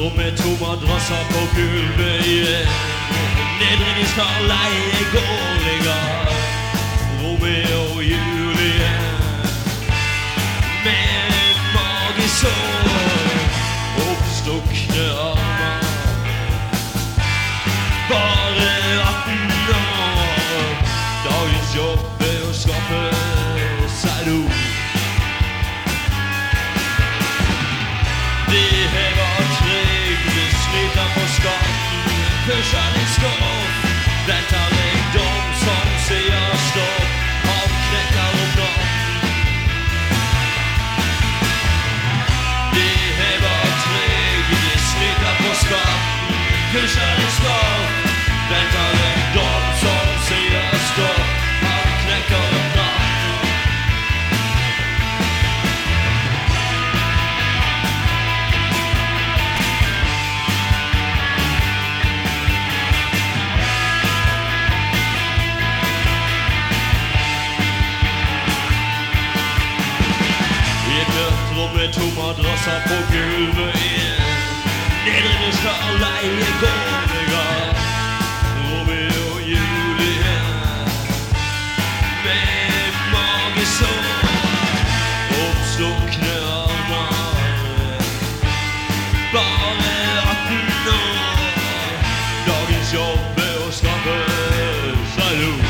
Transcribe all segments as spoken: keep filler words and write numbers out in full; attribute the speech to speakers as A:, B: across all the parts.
A: rom med to madrasser på gulvet igjen. Nedring skal leie gårdinger, Romeo og Julie, med en magesår, oppstukne armer. Bare atten år, dagens jobb er å skaffe seg do. De hever trygg, de sliter på skatten, pusher de stopp. Dette er ungdom som sier stopp, han knekker om natten. De hever trygg, de sliter på skatten, pusher de stopp. Dette er ungdom som sier stopp, han knekker om natten. Med to madrasser på gulvet igjen. Nedring skal leie gårdinger, Romeo og Julie, med magesår, oppstukne armer. Bare atten år, dagens jobb er å skaffe seg do.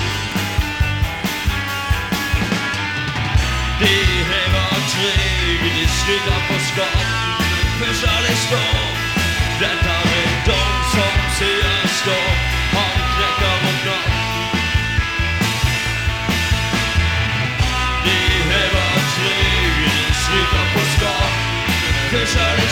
A: De hever trygg, de sliter på skatten, pusher de stopp. Dette er en dom som sier stopp, han knekker om natten. De hever trygg, de sliter på skatten, pusher de